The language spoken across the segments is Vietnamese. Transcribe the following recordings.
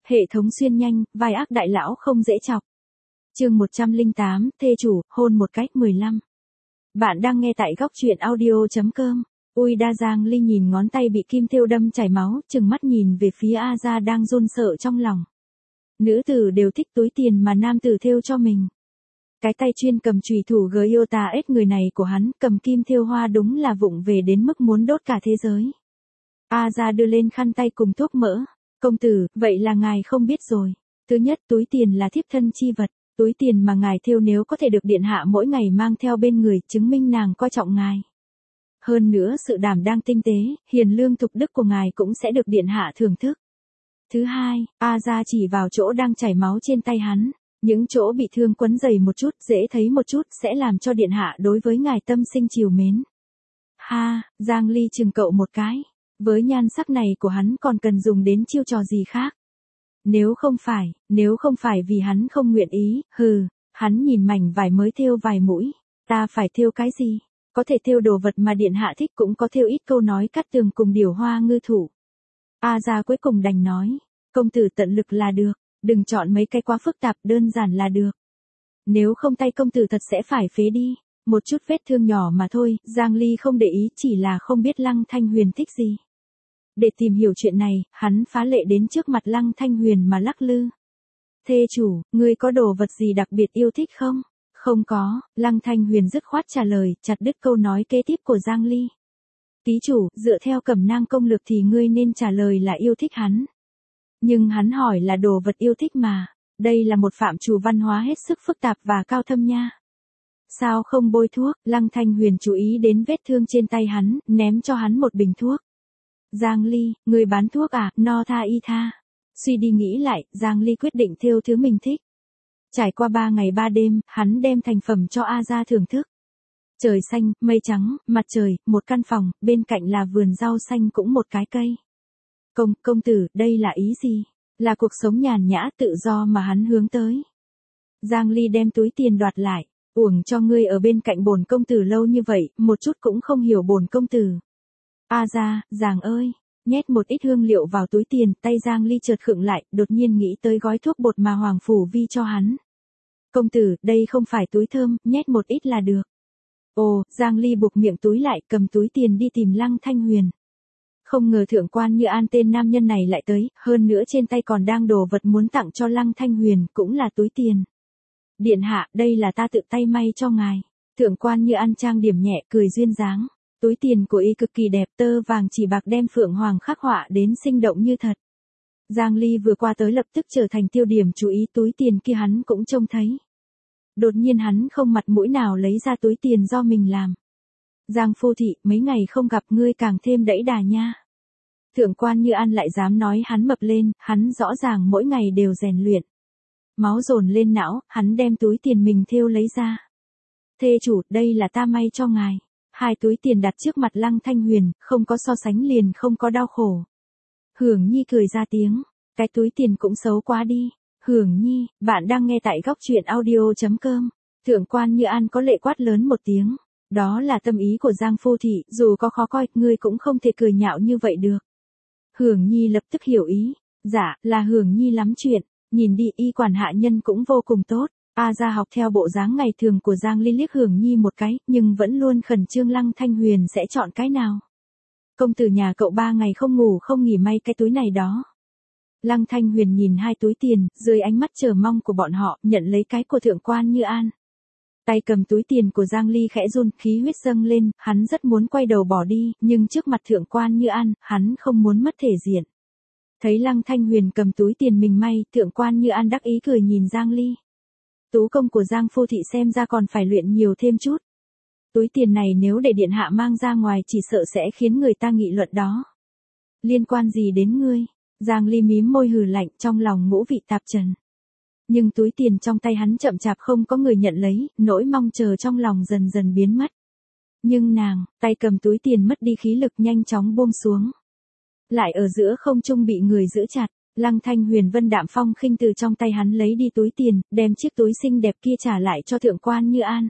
Hệ thống xuyên nhanh, vai ác đại lão không dễ chọc. Chương 108, thê chủ, hôn một cách 15. Bạn đang nghe tại góc truyện audio.com. Ui đa Giang Ly nhìn ngón tay bị kim thêu đâm chảy máu, chừng mắt nhìn về phía A Gia đang run sợ trong lòng. Nữ tử đều thích túi tiền mà nam tử thêu cho mình. Cái tay chuyên cầm chùy thủ Gyota ếch người này của hắn, cầm kim thêu hoa đúng là vụng về đến mức muốn đốt cả thế giới. A Gia đưa lên khăn tay cùng thuốc mỡ. Công tử, vậy là ngài không biết rồi. Thứ nhất, túi tiền là thiếp thân chi vật. Túi tiền mà ngài thêu nếu có thể được điện hạ mỗi ngày mang theo bên người, chứng minh nàng coi trọng ngài. Hơn nữa sự đảm đang tinh tế, hiền lương thục đức của ngài cũng sẽ được điện hạ thưởng thức. Thứ hai, A Gia chỉ vào chỗ đang chảy máu trên tay hắn. Những chỗ bị thương quấn dày một chút, dễ thấy một chút sẽ làm cho điện hạ đối với ngài tâm sinh trìu mến. Ha, Giang Ly chừng cậu một cái. Với nhan sắc này của hắn còn cần dùng đến chiêu trò gì khác. Nếu không phải vì hắn không nguyện ý, hắn nhìn mảnh vải mới thêu vài mũi. Ta phải thêu cái gì? Có thể thêu đồ vật mà điện hạ thích, cũng có thêu ít câu nói cắt tường cùng điểu hoa ngư thủ. A Gia cuối cùng đành nói, công tử tận lực là được, đừng chọn mấy cái quá phức tạp, đơn giản là được. Nếu không tay công tử thật sẽ phải phế đi. Một chút vết thương nhỏ mà thôi, Giang Ly không để ý, chỉ là không biết Lăng Thanh Huyền thích gì. Để tìm hiểu chuyện này, hắn phá lệ đến trước mặt Lăng Thanh Huyền mà lắc lư. Thê chủ, ngươi có đồ vật gì đặc biệt yêu thích không? Không có, Lăng Thanh Huyền dứt khoát trả lời, chặt đứt câu nói kế tiếp của Giang Ly. Ký chủ, dựa theo Cẩm Nang công lược thì ngươi nên trả lời là yêu thích hắn. Nhưng hắn hỏi là đồ vật yêu thích mà. Đây là một phạm trù văn hóa hết sức phức tạp và cao thâm nha. Sao không bôi thuốc? Lăng Thanh Huyền chú ý đến vết thương trên tay hắn, ném cho hắn một bình thuốc. Giang Ly, người bán thuốc à? No tha y tha. Suy đi nghĩ lại, Giang Ly quyết định thêu thứ mình thích. Trải qua 3 ngày 3 đêm, hắn đem thành phẩm cho A Gia thưởng thức. Trời xanh, mây trắng, mặt trời, một căn phòng, bên cạnh là vườn rau xanh cũng một cái cây. Công tử, đây là ý gì? Là cuộc sống nhàn nhã tự do mà hắn hướng tới. Giang Ly đem túi tiền đoạt lại. Uổng cho ngươi ở bên cạnh bổn công tử lâu như vậy, một chút cũng không hiểu bổn công tử. A Gia, Giang ơi, nhét một ít hương liệu vào túi tiền, tay Giang Ly chợt khựng lại, đột nhiên nghĩ tới gói thuốc bột mà Hoàng Phủ Vi cho hắn. Công tử, đây không phải túi thơm, nhét một ít là được. Ồ, Giang Ly buộc miệng túi lại, cầm túi tiền đi tìm Lăng Thanh Huyền. Không ngờ thượng quan Như An tên nam nhân này lại tới, hơn nữa trên tay còn đang đồ vật muốn tặng cho Lăng Thanh Huyền, cũng là túi tiền. Điện hạ, đây là ta tự tay may cho ngài. Thượng quan Như An trang điểm nhẹ, cười duyên dáng. Túi tiền của y cực kỳ đẹp, tơ vàng chỉ bạc đem phượng hoàng khắc họa đến sinh động như thật. Giang Ly vừa qua tới lập tức trở thành tiêu điểm chú ý, túi tiền kia hắn cũng trông thấy. Đột nhiên hắn không mặt mũi nào lấy ra túi tiền do mình làm. Giang phu thị, mấy ngày không gặp ngươi càng thêm đẫy đà nha. Thượng quan Như An lại dám nói hắn mập lên, hắn rõ ràng mỗi ngày đều rèn luyện. Máu dồn lên não, hắn đem túi tiền mình thêu lấy ra. Thê chủ, đây là ta may cho ngài. 2 túi tiền đặt trước mặt Lăng Thanh Huyền, không có so sánh liền không có đau khổ. Hưởng Nhi cười ra tiếng, cái túi tiền cũng xấu quá đi. Hưởng Nhi, bạn đang nghe tại góc truyện audio.com. Thượng quan Như An có lệ quát lớn một tiếng. Đó là tâm ý của Giang phu thị, dù có khó coi, ngươi cũng không thể cười nhạo như vậy được. Hưởng Nhi lập tức hiểu ý. Dạ, là Hưởng Nhi lắm chuyện. Nhìn đi, y quản hạ nhân cũng vô cùng tốt. A Gia học theo bộ dáng ngày thường của Giang Ly liếc Hưởng Nhi một cái, nhưng vẫn luôn khẩn trương Lăng Thanh Huyền sẽ chọn cái nào. Công tử nhà cậu 3 ngày không ngủ không nghỉ may cái túi này đó. Lăng Thanh Huyền nhìn 2 túi tiền, dưới ánh mắt chờ mong của bọn họ, nhận lấy cái của thượng quan Như An. Tay cầm túi tiền của Giang Ly khẽ run, khí huyết dâng lên, hắn rất muốn quay đầu bỏ đi, nhưng trước mặt thượng quan Như An, hắn không muốn mất thể diện. Thấy Lăng Thanh Huyền cầm túi tiền mình may, thượng quan Như An đắc ý cười nhìn Giang Ly. Tú công của Giang phu thị xem ra còn phải luyện nhiều thêm chút. Túi tiền này nếu để điện hạ mang ra ngoài chỉ sợ sẽ khiến người ta nghị luận đó. Liên quan gì đến ngươi? Giang Ly mím môi hừ lạnh, trong lòng ngũ vị tạp trần. Nhưng túi tiền trong tay hắn chậm chạp không có người nhận lấy, nỗi mong chờ trong lòng dần dần biến mất. Nhưng nàng, tay cầm túi tiền mất đi khí lực nhanh chóng buông xuống. Lại ở giữa không trung bị người giữ chặt, Lăng Thanh Huyền vân đạm phong khinh từ trong tay hắn lấy đi túi tiền, đem chiếc túi xinh đẹp kia trả lại cho thượng quan Như An.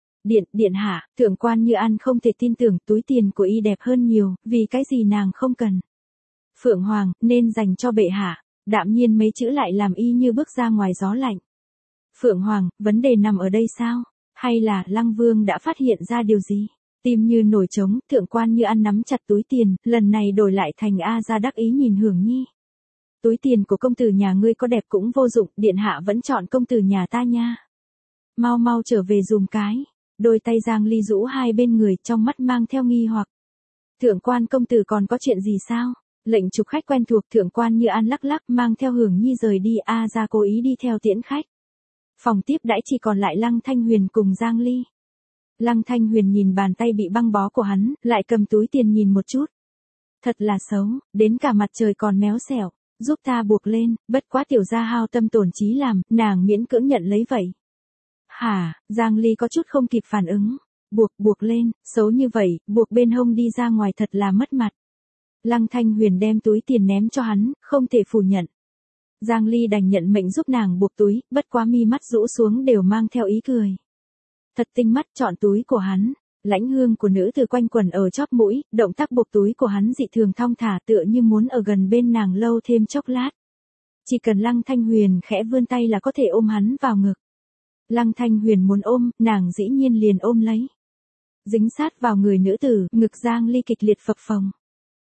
Điện hạ, thượng quan Như An không thể tin tưởng túi tiền của y đẹp hơn nhiều, vì cái gì nàng không cần. Phượng Hoàng, nên dành cho bệ hạ. Đạm nhiên mấy chữ lại làm y như bước ra ngoài gió lạnh. Phượng Hoàng, vấn đề nằm ở đây sao? Hay là Lăng Vương đã phát hiện ra điều gì? Tim như nổi trống, thượng quan Như An nắm chặt túi tiền, lần này đổi lại thành A Gia đắc ý nhìn Hưởng Nhi. Túi tiền của công tử nhà ngươi có đẹp cũng vô dụng, điện hạ vẫn chọn công tử nhà ta nha. Mau mau trở về dùm cái. Đôi tay Giang Ly rũ hai bên người, trong mắt mang theo nghi hoặc. Thượng quan công tử còn có chuyện gì sao? Lệnh chụp khách quen thuộc, thượng quan Như An lắc lắc mang theo Hưởng Nhi rời đi. A Gia cố ý đi theo tiễn khách. Phòng tiếp đãi chỉ còn lại Lăng Thanh Huyền cùng Giang Ly. Lăng Thanh Huyền nhìn bàn tay bị băng bó của hắn, lại cầm túi tiền nhìn một chút. Thật là xấu, đến cả mặt trời còn méo xẻo, giúp ta buộc lên, bất quá tiểu gia hao tâm tổn trí làm, nàng miễn cưỡng nhận lấy vậy. Hả, Giang Ly có chút không kịp phản ứng. Buộc lên, xấu như vậy, buộc bên hông đi ra ngoài thật là mất mặt. Lăng Thanh Huyền đem túi tiền ném cho hắn, không thể phủ nhận. Giang Ly đành nhận mệnh giúp nàng buộc túi, bất quá mi mắt rũ xuống đều mang theo ý cười. Thật tinh mắt chọn túi của hắn, lãnh hương của nữ từ quanh quần ở chóp mũi, động tác buộc túi của hắn dị thường thong thả tựa như muốn ở gần bên nàng lâu thêm chốc lát. Chỉ cần Lăng Thanh Huyền khẽ vươn tay là có thể ôm hắn vào ngực. Lăng Thanh Huyền muốn ôm, nàng dĩ nhiên liền ôm lấy. Dính sát vào người nữ tử, ngực Giang Ly kịch liệt phập phồng.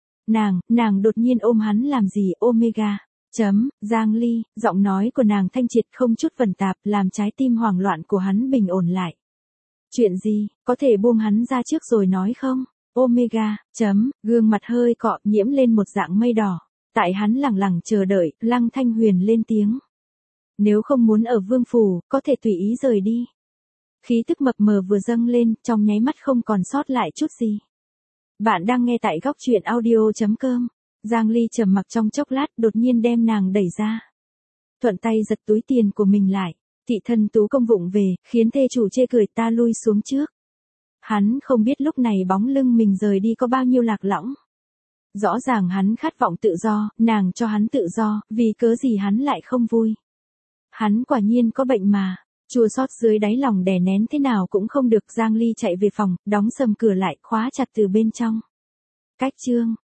Nàng đột nhiên ôm hắn làm gì, Omega. Giang Ly, giọng nói của nàng thanh triệt không chút vẩn tạp, làm trái tim hoảng loạn của hắn bình ổn lại. Chuyện gì, có thể buông hắn ra trước rồi nói không? Omega, gương mặt hơi cọ nhiễm lên một dạng mây đỏ. Tại hắn lẳng lặng chờ đợi, Lăng Thanh Huyền lên tiếng. Nếu không muốn ở vương phủ, có thể tùy ý rời đi. Khí tức mập mờ vừa dâng lên, trong nháy mắt không còn sót lại chút gì. Bạn đang nghe tại góc truyện audio.com. Giang Ly trầm mặc trong chốc lát, đột nhiên đem nàng đẩy ra. Thuận tay giật túi tiền của mình lại. Thị thân tú công vụng về, khiến thê chủ chê cười, ta lui xuống trước. Hắn không biết lúc này bóng lưng mình rời đi có bao nhiêu lạc lõng. Rõ ràng hắn khát vọng tự do, nàng cho hắn tự do, vì cớ gì hắn lại không vui. Hắn quả nhiên có bệnh mà. Chua xót dưới đáy lòng đè nén thế nào cũng không được. Giang Ly chạy về phòng, đóng sầm cửa lại, khóa chặt từ bên trong. Cách chương